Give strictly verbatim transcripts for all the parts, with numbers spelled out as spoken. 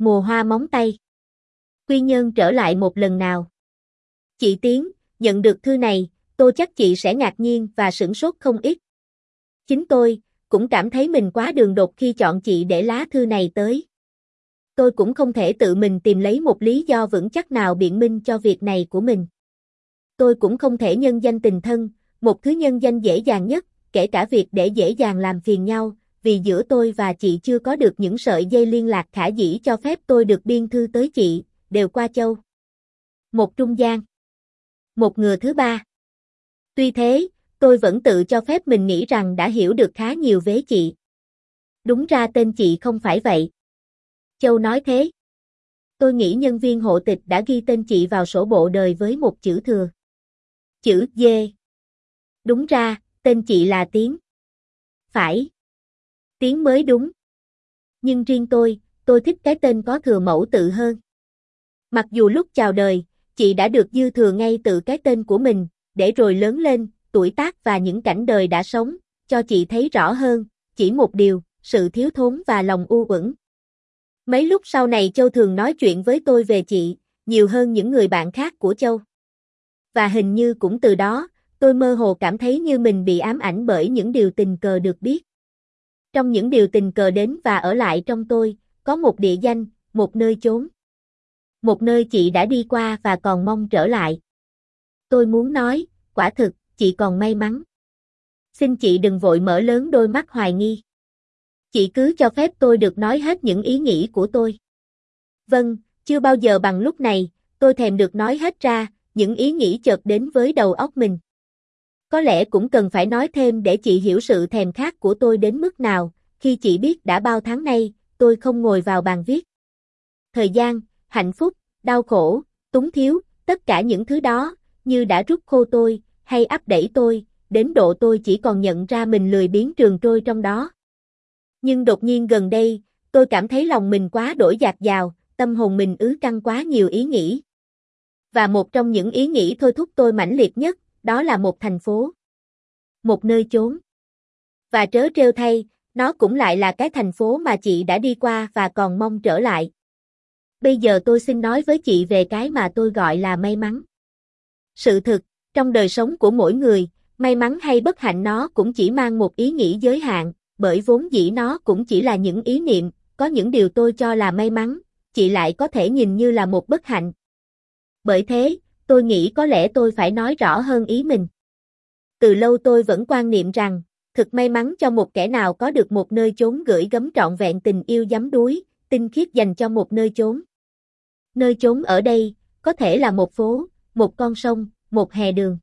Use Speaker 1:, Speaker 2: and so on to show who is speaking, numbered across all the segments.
Speaker 1: Mùa hoa móng tay. Quy Nhơn trở lại một lần nào. Chị Tiến, nhận được thư này, tôi chắc chị sẽ ngạc nhiên và sửng sốt không ít. Chính tôi, cũng cảm thấy mình quá đường đột khi chọn chị để lá thư này tới. Tôi cũng không thể tự mình tìm lấy một lý do vững chắc nào biện minh cho việc này của mình. Tôi cũng không thể nhân danh tình thân, một thứ nhân danh dễ dàng nhất, kể cả việc để dễ dàng làm phiền nhau, vì giữa tôi và chị chưa có được những sợi dây liên lạc khả dĩ cho phép tôi được biên thư tới chị, đều qua châu. Một trung gian. Một ngừa thứ ba. Tuy thế, tôi vẫn tự cho phép mình nghĩ rằng đã hiểu được khá nhiều về chị. Đúng ra tên chị không phải vậy. Châu nói thế. Tôi nghĩ nhân viên hộ tịch đã ghi tên chị vào sổ bộ đời với một chữ thừa. Chữ D. Đúng ra, tên chị là Tiến. Phải. Tiến mới đúng. Nhưng riêng tôi, tôi thích cái tên có thừa mẫu tự hơn. Mặc dù lúc chào đời, chị đã được dư thừa ngay từ cái tên của mình, để rồi lớn lên, tuổi tác và những cảnh đời đã sống, cho chị thấy rõ hơn, chỉ một điều, sự thiếu thốn và lòng u uẩn. Mấy lúc sau này Châu thường nói chuyện với tôi về chị, nhiều hơn những người bạn khác của Châu. Và hình như cũng từ đó, tôi mơ hồ cảm thấy như mình bị ám ảnh bởi những điều tình cờ được biết. Trong những điều tình cờ đến và ở lại trong tôi, có một địa danh, một nơi chốn. Một nơi chị đã đi qua và còn mong trở lại. Tôi muốn nói, quả thực, chị còn may mắn. Xin chị đừng vội mở lớn đôi mắt hoài nghi. Chị cứ cho phép tôi được nói hết những ý nghĩ của tôi. Vâng, chưa bao giờ bằng lúc này, tôi thèm được nói hết ra, những ý nghĩ chợt đến với đầu óc mình. Có lẽ cũng cần phải nói thêm để chị hiểu sự thèm khát của tôi đến mức nào, khi chị biết đã bao tháng nay, tôi không ngồi vào bàn viết. Thời gian, hạnh phúc, đau khổ, túng thiếu, tất cả những thứ đó, như đã rút khô tôi, hay áp đẩy tôi, đến độ tôi chỉ còn nhận ra mình lười biếng trường trôi trong đó. Nhưng đột nhiên gần đây, tôi cảm thấy lòng mình quá đổi dạt dào, tâm hồn mình ứ căng quá nhiều ý nghĩ. Và một trong những ý nghĩ thôi thúc tôi mãnh liệt nhất, đó là một thành phố. Một nơi chốn. Và trớ trêu thay, nó cũng lại là cái thành phố mà chị đã đi qua và còn mong trở lại. Bây giờ tôi xin nói với chị về cái mà tôi gọi là may mắn. Sự thực, trong đời sống của mỗi người, may mắn hay bất hạnh nó cũng chỉ mang một ý nghĩa giới hạn, bởi vốn dĩ nó cũng chỉ là những ý niệm, có những điều tôi cho là may mắn, chị lại có thể nhìn như là một bất hạnh. Bởi thế, tôi nghĩ có lẽ tôi phải nói rõ hơn ý mình. Từ lâu tôi vẫn quan niệm rằng, thực may mắn cho một kẻ nào có được một nơi chốn gửi gắm trọn vẹn tình yêu giấm đuối, tinh khiết dành cho một nơi chốn. Nơi chốn ở đây, có thể là một phố, một con sông, một hè đường.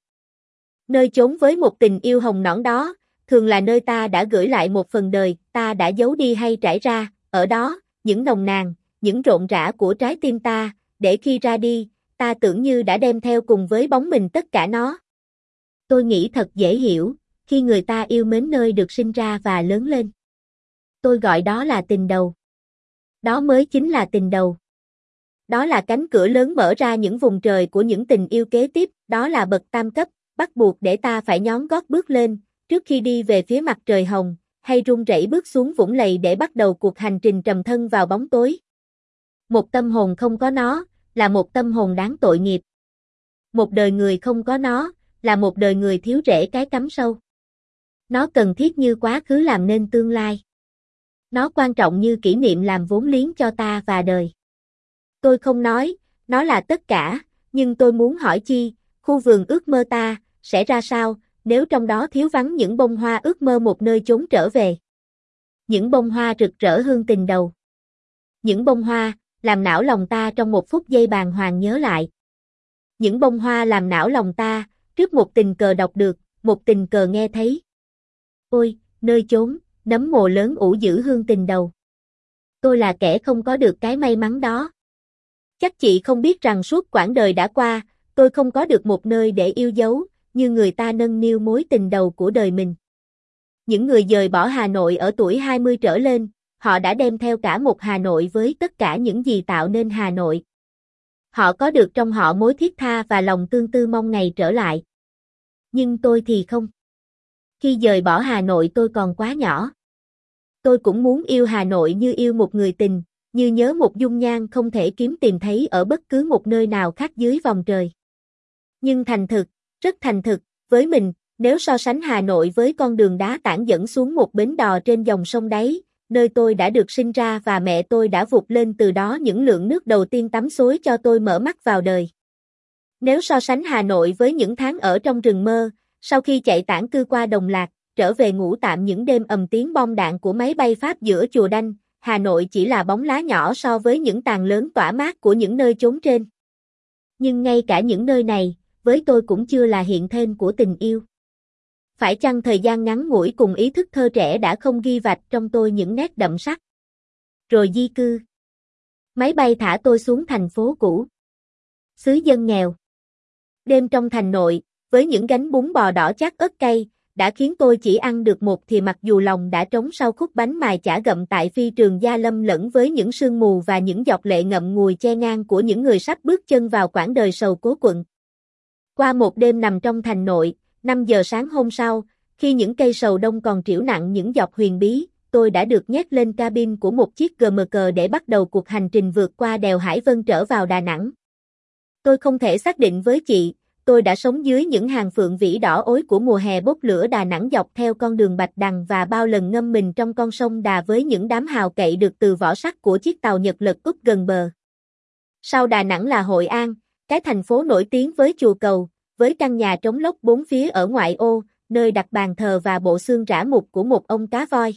Speaker 1: Nơi chốn với một tình yêu hồng nõn đó, thường là nơi ta đã gửi lại một phần đời, ta đã giấu đi hay trải ra, ở đó, những nồng nàn, những rộn rã của trái tim ta, để khi ra đi, ta tưởng như đã đem theo cùng với bóng mình tất cả nó. Tôi nghĩ thật dễ hiểu, khi người ta yêu mến nơi được sinh ra và lớn lên. Tôi gọi đó là tình đầu. Đó mới chính là tình đầu. Đó là cánh cửa lớn mở ra những vùng trời của những tình yêu kế tiếp, đó là bậc tam cấp, bắt buộc để ta phải nhón gót bước lên, trước khi đi về phía mặt trời hồng, hay run rẩy bước xuống vũng lầy để bắt đầu cuộc hành trình trầm thân vào bóng tối. Một tâm hồn không có nó, là một tâm hồn đáng tội nghiệp. Một đời người không có nó, là một đời người thiếu rễ cái cắm sâu. Nó cần thiết như quá khứ làm nên tương lai. Nó quan trọng như kỷ niệm làm vốn liếng cho ta và đời. Tôi không nói, nó là tất cả, nhưng tôi muốn hỏi chi, khu vườn ước mơ ta, sẽ ra sao, nếu trong đó thiếu vắng những bông hoa ước mơ một nơi chốn trở về. Những bông hoa rực rỡ hương tình đầu. Những bông hoa, làm não lòng ta trong một phút giây bàng hoàng nhớ lại. Những bông hoa làm não lòng ta, trước một tình cờ đọc được, một tình cờ nghe thấy. Ôi, nơi chốn, nấm mồ lớn ủ giữ hương tình đầu. Tôi là kẻ không có được cái may mắn đó. Chắc chị không biết rằng suốt quãng đời đã qua, tôi không có được một nơi để yêu dấu, như người ta nâng niu mối tình đầu của đời mình. Những người dời bỏ Hà Nội ở tuổi hai mươi trở lên, họ đã đem theo cả một Hà Nội với tất cả những gì tạo nên Hà Nội. Họ có được trong họ mối thiết tha và lòng tương tư mong ngày trở lại. Nhưng tôi thì không. Khi dời bỏ Hà Nội tôi còn quá nhỏ. Tôi cũng muốn yêu Hà Nội như yêu một người tình, như nhớ một dung nhan không thể kiếm tìm thấy ở bất cứ một nơi nào khác dưới vòng trời. Nhưng thành thực, rất thành thực, với mình, nếu so sánh Hà Nội với con đường đá tảng dẫn xuống một bến đò trên dòng sông đáy, nơi tôi đã được sinh ra và mẹ tôi đã vụt lên từ đó những lượng nước đầu tiên tắm xối cho tôi mở mắt vào đời. Nếu so sánh Hà Nội với những tháng ở trong rừng mơ, sau khi chạy tản cư qua Đồng Lạc, trở về ngủ tạm những đêm ầm tiếng bom đạn của máy bay Pháp giữa chùa Đanh, Hà Nội chỉ là bóng lá nhỏ so với những tàn lớn tỏa mát của những nơi chốn trên. Nhưng ngay cả những nơi này, với tôi cũng chưa là hiện thân của tình yêu. Phải chăng thời gian ngắn ngủi cùng ý thức thơ trẻ đã không ghi vạch trong tôi những nét đậm sắc? Rồi di cư. Máy bay thả tôi xuống thành phố cũ. Xứ dân nghèo. Đêm trong thành nội, với những gánh bún bò đỏ chát ớt cay, đã khiến tôi chỉ ăn được một thìa mặc dù lòng đã trống sau khúc bánh mài chả gậm tại phi trường Gia Lâm lẫn với những sương mù và những giọt lệ ngậm ngùi che ngang của những người sắp bước chân vào quãng đời sầu cố quận. Qua một đêm nằm trong thành nội, năm giờ sáng hôm sau, khi những cây sầu đông còn trĩu nặng những giọt huyền bí, tôi đã được nhét lên cabin của một chiếc giê em ca để bắt đầu cuộc hành trình vượt qua đèo Hải Vân trở vào Đà Nẵng. Tôi không thể xác định với chị, tôi đã sống dưới những hàng phượng vĩ đỏ ối của mùa hè bốc lửa Đà Nẵng dọc theo con đường Bạch Đằng và bao lần ngâm mình trong con sông Đà với những đám hào cậy được từ vỏ sắt của chiếc tàu Nhật Lật úp gần bờ. Sau Đà Nẵng là Hội An, cái thành phố nổi tiếng với chùa cầu, với căn nhà trống lốc bốn phía ở ngoại ô, nơi đặt bàn thờ và bộ xương rã mục của một ông cá voi.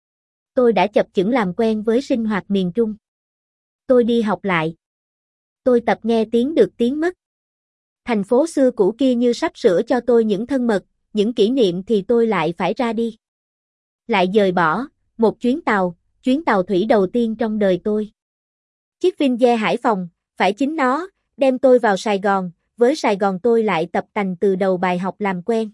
Speaker 1: Tôi đã chập chững làm quen với sinh hoạt miền Trung. Tôi đi học lại. Tôi tập nghe tiếng được tiếng mất. Thành phố xưa cũ kia như sắp sửa cho tôi những thân mật, những kỷ niệm thì tôi lại phải ra đi. Lại dời bỏ, một chuyến tàu, chuyến tàu thủy đầu tiên trong đời tôi. Chiếc Vinge Hải Phòng, phải chính nó, đem tôi vào Sài Gòn, với Sài Gòn tôi lại tập tành từ đầu bài học làm quen.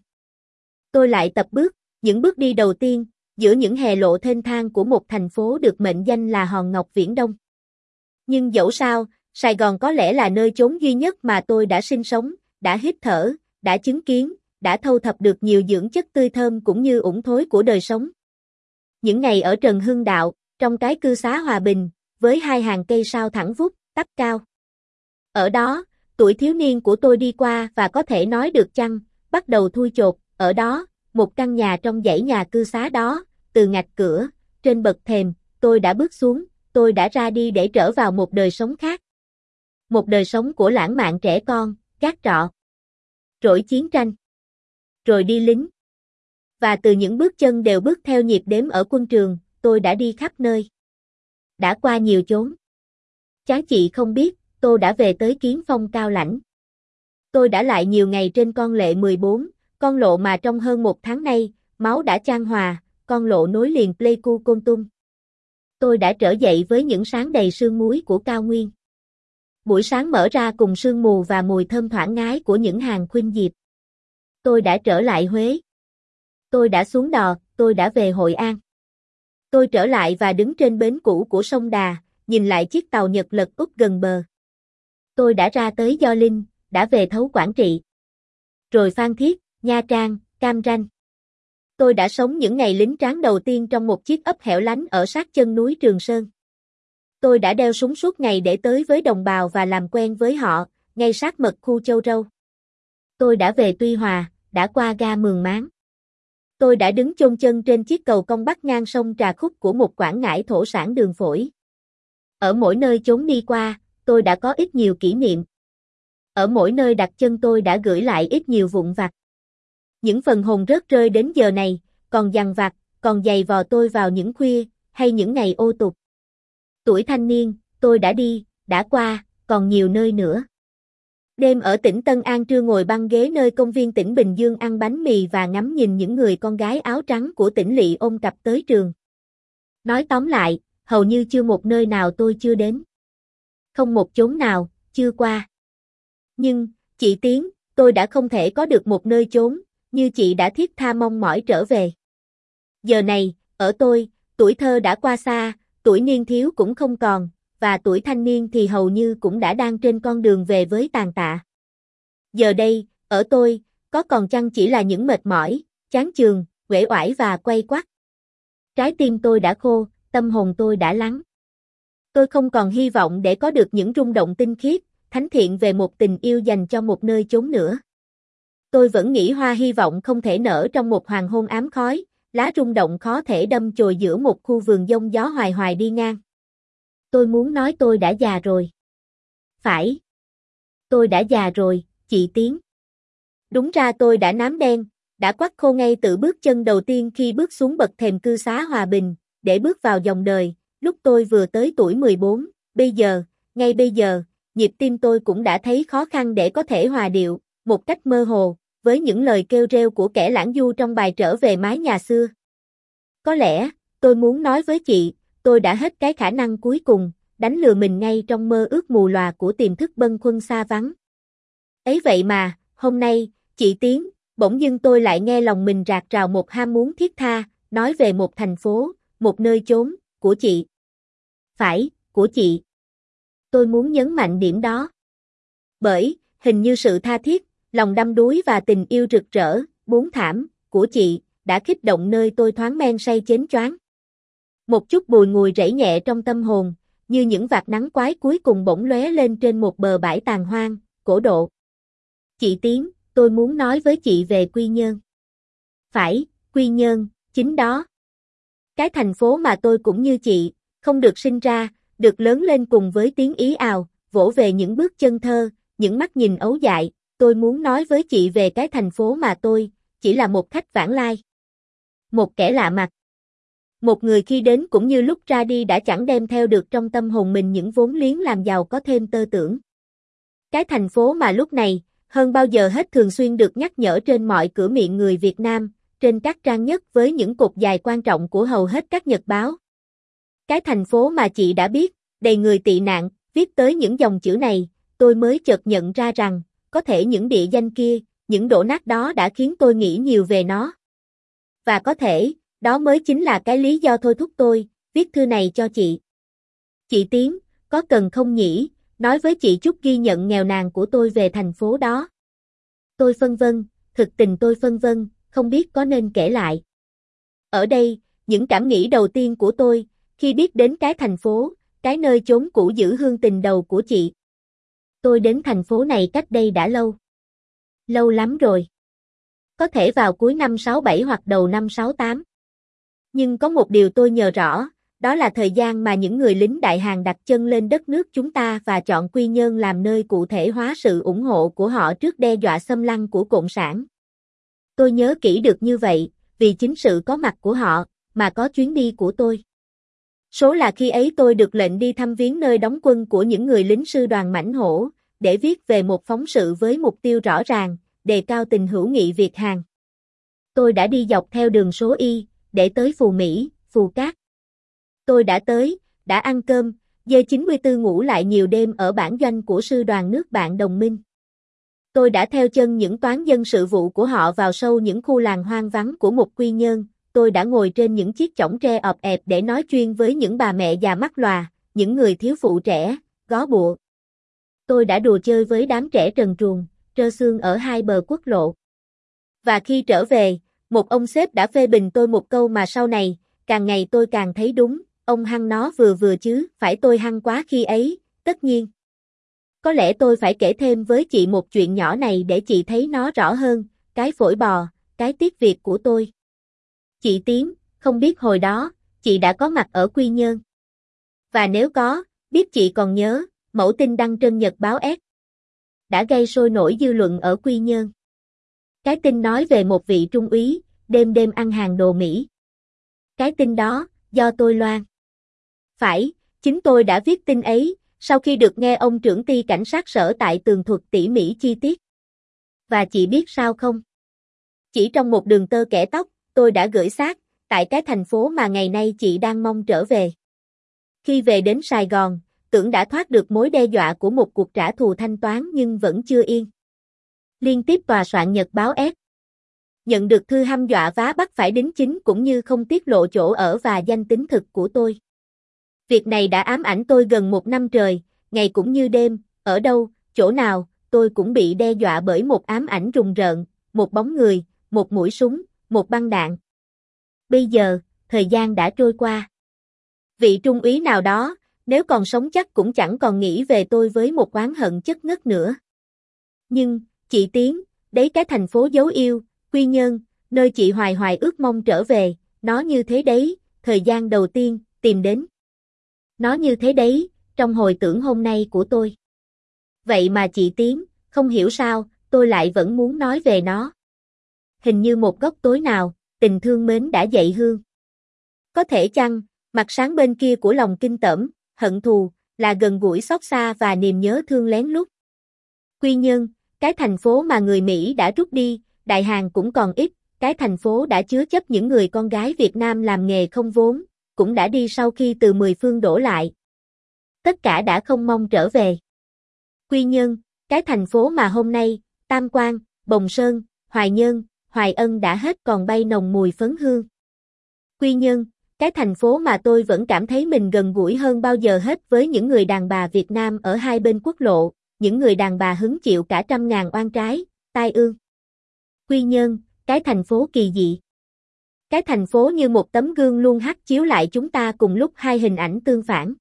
Speaker 1: Tôi lại tập bước, những bước đi đầu tiên, giữa những hè lộ thênh thang của một thành phố được mệnh danh là Hòn Ngọc Viễn Đông. Nhưng dẫu sao, Sài Gòn có lẽ là nơi chốn duy nhất mà tôi đã sinh sống, đã hít thở, đã chứng kiến, đã thâu thập được nhiều dưỡng chất tươi thơm cũng như ủng thối của đời sống. Những ngày ở Trần Hưng Đạo, trong cái cư xá Hòa Bình, với hai hàng cây sao thẳng vút, tắp cao. Ở đó, tuổi thiếu niên của tôi đi qua và có thể nói được chăng, bắt đầu thui chột, ở đó, một căn nhà trong dãy nhà cư xá đó, từ ngạch cửa, trên bậc thềm, tôi đã bước xuống, tôi đã ra đi để trở vào một đời sống khác. Một đời sống của lãng mạn trẻ con, gác trọ, rỗi chiến tranh, rồi đi lính. Và từ những bước chân đều bước theo nhịp đếm ở quân trường, tôi đã đi khắp nơi. Đã qua nhiều chốn. Chán chị không biết, tôi đã về tới Kiến Phong Cao Lãnh. Tôi đã lại nhiều ngày trên con lệ mười bốn, con lộ mà trong hơn một tháng nay, máu đã chan hòa, con lộ nối liền Pleiku Côn Tum. Tôi đã trở dậy với những sáng đầy sương muối của cao nguyên. Buổi sáng mở ra cùng sương mù và mùi thơm thoảng ngái của những hàng khuynh diệp. Tôi đã trở lại Huế. Tôi đã xuống đò, tôi đã về Hội An. Tôi trở lại và đứng trên bến cũ của sông Đà, nhìn lại chiếc tàu Nhật Lật úp gần bờ. Tôi đã ra tới Gio Linh, đã về thấu Quảng Trị. Rồi Phan Thiết, Nha Trang, Cam Ranh. Tôi đã sống những ngày lính tráng đầu tiên trong một chiếc ấp hẻo lánh ở sát chân núi Trường Sơn. Tôi đã đeo súng suốt ngày để tới với đồng bào và làm quen với họ, ngay sát mật khu Châu Râu. Tôi đã về Tuy Hòa, đã qua ga Mường Máng. Tôi đã đứng chôn chân trên chiếc cầu cong bắc ngang sông Trà Khúc của một Quảng Ngãi thổ sản đường phổi. Ở mỗi nơi chốn đi qua, tôi đã có ít nhiều kỷ niệm. Ở mỗi nơi đặt chân tôi đã gửi lại ít nhiều vụn vặt. Những phần hồn rớt rơi đến giờ này, còn dằn vặt, còn giày vò tôi vào những khuya, hay những ngày ô tục. Tuổi thanh niên, tôi đã đi, đã qua, còn nhiều nơi nữa. Đêm ở tỉnh Tân An, trưa ngồi băng ghế nơi công viên tỉnh Bình Dương ăn bánh mì và ngắm nhìn những người con gái áo trắng của tỉnh lỵ ôm cặp tới trường. Nói tóm lại, hầu như chưa một nơi nào tôi chưa đến. Không một chốn nào, chưa qua. Nhưng, chị Tiến, tôi đã không thể có được một nơi chốn, như chị đã thiết tha mong mỏi trở về. Giờ này, ở tôi, tuổi thơ đã qua xa, tuổi niên thiếu cũng không còn, và tuổi thanh niên thì hầu như cũng đã đang trên con đường về với tàn tạ. Giờ đây, ở tôi, có còn chăng chỉ là những mệt mỏi, chán chường, uể oải và quay quắt. Trái tim tôi đã khô, tâm hồn tôi đã lắng. Tôi không còn hy vọng để có được những rung động tinh khiết, thánh thiện về một tình yêu dành cho một nơi chốn nữa. Tôi vẫn nghĩ hoa hy vọng không thể nở trong một hoàng hôn ám khói, lá rung động khó thể đâm chồi giữa một khu vườn giông gió hoài hoài đi ngang. Tôi muốn nói tôi đã già rồi. Phải. Tôi đã già rồi, chị Tiến. Đúng ra tôi đã nám đen, đã quắt khô ngay từ bước chân đầu tiên khi bước xuống bậc thềm cư xá Hòa Bình, để bước vào dòng đời, lúc tôi vừa tới tuổi mười bốn, bây giờ, ngay bây giờ, nhịp tim tôi cũng đã thấy khó khăn để có thể hòa điệu, một cách mơ hồ, với những lời kêu rêu của kẻ lãng du trong bài Trở về mái nhà xưa. Có lẽ, tôi muốn nói với chị, tôi đã hết cái khả năng cuối cùng, đánh lừa mình ngay trong mơ ước mù lòa của tiềm thức bâng khuâng xa vắng. Ấy vậy mà, hôm nay, chị Tiến, bỗng dưng tôi lại nghe lòng mình rạc rào một ham muốn thiết tha, nói về một thành phố, một nơi chốn, của chị. Phải, của chị. Tôi muốn nhấn mạnh điểm đó. Bởi, hình như sự tha thiết, lòng đắm đuối và tình yêu rực rỡ, bốn thảm, của chị, đã kích động nơi tôi thoáng men say chến choáng. Một chút bùi ngùi rẫy nhẹ trong tâm hồn, như những vạt nắng quái cuối cùng bỗng lóe lên trên một bờ bãi tàn hoang, cổ độ. Chị Tiến, tôi muốn nói với chị về Quy Nhơn. Phải, Quy Nhơn, chính đó. Cái thành phố mà tôi cũng như chị, không được sinh ra, được lớn lên cùng với tiếng ý ào, vỗ về những bước chân thơ, những mắt nhìn ấu dại, tôi muốn nói với chị về cái thành phố mà tôi, chỉ là một khách vãng lai. Một kẻ lạ mặt. Một người khi đến cũng như lúc ra đi đã chẳng đem theo được trong tâm hồn mình những vốn liếng làm giàu có thêm tơ tưởng. Cái thành phố mà lúc này, hơn bao giờ hết thường xuyên được nhắc nhở trên mọi cửa miệng người Việt Nam, trên các trang nhất với những cột dài quan trọng của hầu hết các nhật báo. Cái thành phố mà chị đã biết, đầy người tị nạn, viết tới những dòng chữ này, tôi mới chợt nhận ra rằng, có thể những địa danh kia, những đổ nát đó đã khiến tôi nghĩ nhiều về nó. Và có thể, đó mới chính là cái lý do thôi thúc tôi, viết thư này cho chị. Chị Tiến, có cần không nhỉ, nói với chị chút ghi nhận nghèo nàn của tôi về thành phố đó. Tôi phân vân, thực tình tôi phân vân, không biết có nên kể lại. Ở đây, những cảm nghĩ đầu tiên của tôi, khi biết đến cái thành phố, cái nơi chốn cũ giữ hương tình đầu của chị. Tôi đến thành phố này cách đây đã lâu. Lâu lắm rồi. Có thể vào cuối năm sáu bảy hoặc đầu năm sáu tám. Nhưng có một điều tôi nhớ rõ, đó là thời gian mà những người lính Đại Hàn đặt chân lên đất nước chúng ta và chọn Quy Nhơn làm nơi cụ thể hóa sự ủng hộ của họ trước đe dọa xâm lăng của Cộng sản. Tôi nhớ kỹ được như vậy, vì chính sự có mặt của họ, mà có chuyến đi của tôi. Số là khi ấy tôi được lệnh đi thăm viếng nơi đóng quân của những người lính sư đoàn Mãnh Hổ, để viết về một phóng sự với mục tiêu rõ ràng, đề cao tình hữu nghị Việt Hàn. Tôi đã đi dọc theo đường số Y, để tới Phù Mỹ, Phù Cát. Tôi đã tới, đã ăn cơm, dê chín mươi tư ngủ lại nhiều đêm ở bản doanh của sư đoàn nước bạn đồng minh. Tôi đã theo chân những toán dân sự vụ của họ vào sâu những khu làng hoang vắng của một Quy Nhơn, tôi đã ngồi trên những chiếc chõng tre ọp ẹp để nói chuyện với những bà mẹ già mắt lòa, những người thiếu phụ trẻ, gó bụa. Tôi đã đùa chơi với đám trẻ trần truồng, trơ xương ở hai bờ quốc lộ. Và khi trở về, một ông sếp đã phê bình tôi một câu mà sau này, càng ngày tôi càng thấy đúng, ông hăng nó vừa vừa chứ, phải tôi hăng quá khi ấy, tất nhiên. Có lẽ tôi phải kể thêm với chị một chuyện nhỏ này để chị thấy nó rõ hơn, cái phổi bò, cái tiếc việc của tôi. Chị Tiến, không biết hồi đó, chị đã có mặt ở Quy Nhơn. Và nếu có, biết chị còn nhớ, mẫu tin đăng trên Nhật báo S. Đã gây sôi nổi dư luận ở Quy Nhơn. Cái tin nói về một vị trung úy, đêm đêm ăn hàng đồ Mỹ. Cái tin đó, do tôi loan. Phải, chính tôi đã viết tin ấy, sau khi được nghe ông trưởng ty cảnh sát sở tại tường thuật tỉ mỉ chi tiết. Và chị biết sao không? Chỉ trong một đường tơ kẻ tóc, tôi đã gửi xác, tại cái thành phố mà ngày nay chị đang mong trở về. Khi về đến Sài Gòn, tưởng đã thoát được mối đe dọa của một cuộc trả thù thanh toán nhưng vẫn chưa yên. Liên tiếp tòa soạn Nhật báo S. Nhận được thư hăm dọa vá bắt phải đính chính cũng như không tiết lộ chỗ ở và danh tính thực của tôi. Việc này đã ám ảnh tôi gần một năm trời, ngày cũng như đêm, ở đâu, chỗ nào, tôi cũng bị đe dọa bởi một ám ảnh rùng rợn, một bóng người, một mũi súng, một băng đạn. Bây giờ, thời gian đã trôi qua. Vị trung úy nào đó, nếu còn sống chắc cũng chẳng còn nghĩ về tôi với một oán hận chất ngất nữa. Nhưng, chị Tiến, đấy cái thành phố dấu yêu, Quy Nhơn, nơi chị hoài hoài ước mong trở về, nó như thế đấy, thời gian đầu tiên, tìm đến. Nó như thế đấy, trong hồi tưởng hôm nay của tôi. Vậy mà chị Tiến, không hiểu sao, tôi lại vẫn muốn nói về nó. Hình như một góc tối nào, tình thương mến đã dậy hương. Có thể chăng, mặt sáng bên kia của lòng kinh tởm, hận thù, là gần gũi xót xa và niềm nhớ thương lén lút. Quy Nhơn, cái thành phố mà người Mỹ đã rút đi, đại hàng cũng còn ít, cái thành phố đã chứa chấp những người con gái Việt Nam làm nghề không vốn, cũng đã đi sau khi từ mười phương đổ lại. Tất cả đã không mong trở về. Quy Nhơn, cái thành phố mà hôm nay, Tam Quan, Bồng Sơn, Hoài Nhơn, Hoài Ân đã hết còn bay nồng mùi phấn hương. Quy Nhơn, cái thành phố mà tôi vẫn cảm thấy mình gần gũi hơn bao giờ hết với những người đàn bà Việt Nam ở hai bên quốc lộ, những người đàn bà hứng chịu cả trăm ngàn oan trái, tai ương. Quy Nhơn, cái thành phố kỳ dị. Cái thành phố như một tấm gương luôn hắt chiếu lại chúng ta cùng lúc hai hình ảnh tương phản.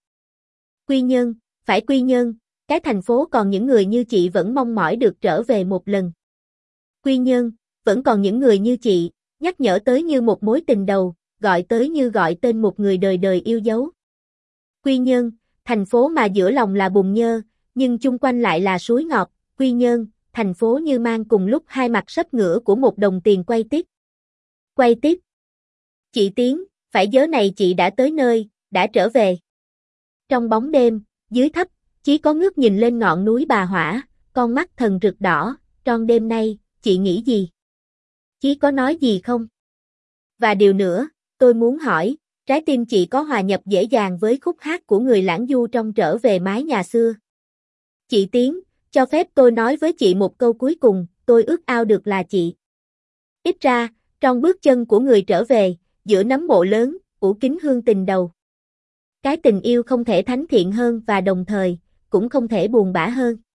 Speaker 1: Quy Nhơn, phải Quy Nhơn, cái thành phố còn những người như chị vẫn mong mỏi được trở về một lần. Quy Nhơn, vẫn còn những người như chị, nhắc nhở tới như một mối tình đầu, gọi tới như gọi tên một người đời đời yêu dấu. Quy Nhơn, thành phố mà giữa lòng là bùn nhơ, nhưng chung quanh lại là suối ngọt. Quy Nhơn, thành phố như mang cùng lúc hai mặt sấp ngửa của một đồng tiền quay tiếp. Quay tiếp. Chị Tiến, phải giờ này chị đã tới nơi, đã trở về. Trong bóng đêm, dưới thấp, Chí có ngước nhìn lên ngọn núi Bà Hỏa, con mắt thần rực đỏ, tròn đêm nay, chị nghĩ gì? Chí có nói gì không? Và điều nữa, tôi muốn hỏi, trái tim chị có hòa nhập dễ dàng với khúc hát của người lãng du trong trở về mái nhà xưa? Chị Tiến, cho phép tôi nói với chị một câu cuối cùng, tôi ước ao được là chị. Ít ra, trong bước chân của người trở về, giữa nấm mộ lớn, ủ kính hương tình đầu. Cái tình yêu không thể thánh thiện hơn và đồng thời, cũng không thể buồn bã hơn.